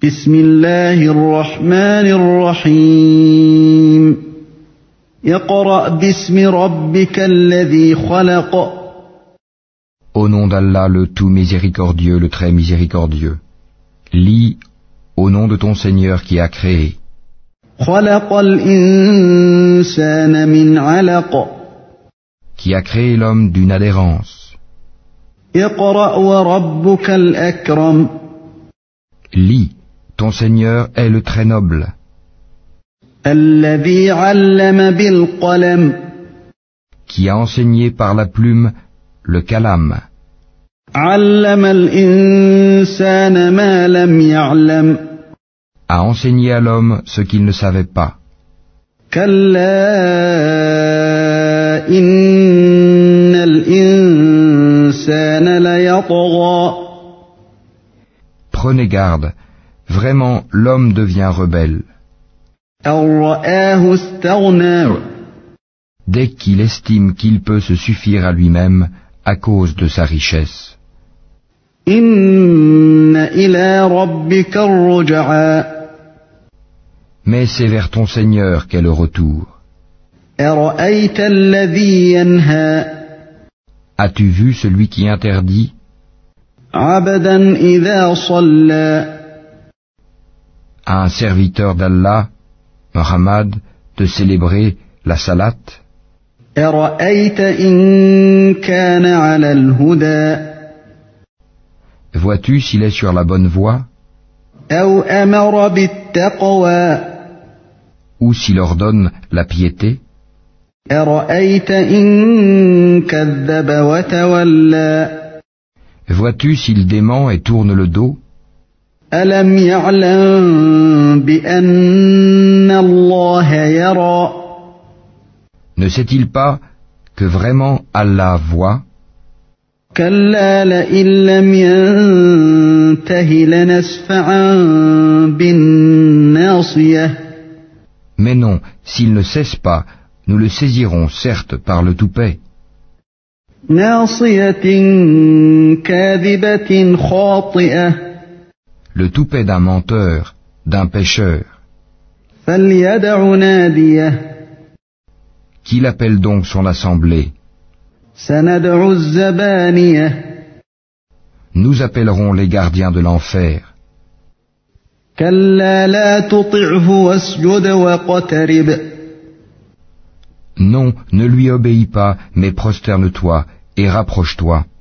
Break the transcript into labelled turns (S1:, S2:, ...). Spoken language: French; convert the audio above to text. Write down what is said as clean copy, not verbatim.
S1: بسم الله الرحمن الرحيم اقرأ باسم ربك الذي خلق
S2: Au nom d'Allah, le tout miséricordieux, le très miséricordieux. Lis au nom de ton Seigneur qui a créé.
S1: خلق الإنسان من علق
S2: Qui a créé l'homme d'une adhérence.
S1: اقرأ وربك الأكرم
S2: Lis, ton Seigneur est le très noble.
S1: الذي علم بالقلم
S2: Qui a enseigné par la plume le kalam.
S1: علم الإنسان ما لم يعلم
S2: A enseigné à l'homme ce qu'il ne savait pas.
S1: كلا إن الإنسان ليطغى
S2: Prenez garde, vraiment l'homme devient rebelle.
S1: أن رآه استغنى
S2: Dès qu'il estime qu'il peut se suffire à lui-même à cause de sa richesse.
S1: إن إلى ربك الرجعى
S2: Mais c'est vers ton Seigneur qu'est le retour.
S1: أرأيت الذي ينهى
S2: As-tu vu celui qui interdit
S1: عبدا إذا صلى
S2: à un serviteur d'Allah, Muhammad, de célébrer la salat?
S1: أرأيت إن كان على الهدى
S2: Vois-tu s'il est sur la bonne voie
S1: أو أمر بالتقوى
S2: ou s'il ordonne la piété?
S1: أرأيت إن كذب وتولى
S2: Vois-tu s'il dément et tourne le dos?
S1: ألم يعلم بأن الله يرى
S2: Ne sait-il pas que vraiment Allah voit?
S1: كلا لئن لم ينته لنسفعا بالناصية
S2: Mais non, s'il ne cesse pas, nous le saisirons certes par le toupet.
S1: ناصية كاذبة خاطئة
S2: Le toupet d'un menteur, d'un pécheur.
S1: فليدع ناديه
S2: Qu'il appelle donc son assemblée?
S1: سندع الزبانية
S2: Nous appellerons les gardiens de l'enfer.
S1: كلا لا تطعه واسجد واقترب
S2: Non, ne lui obéis pas, mais prosterne-toi et rapproche-toi.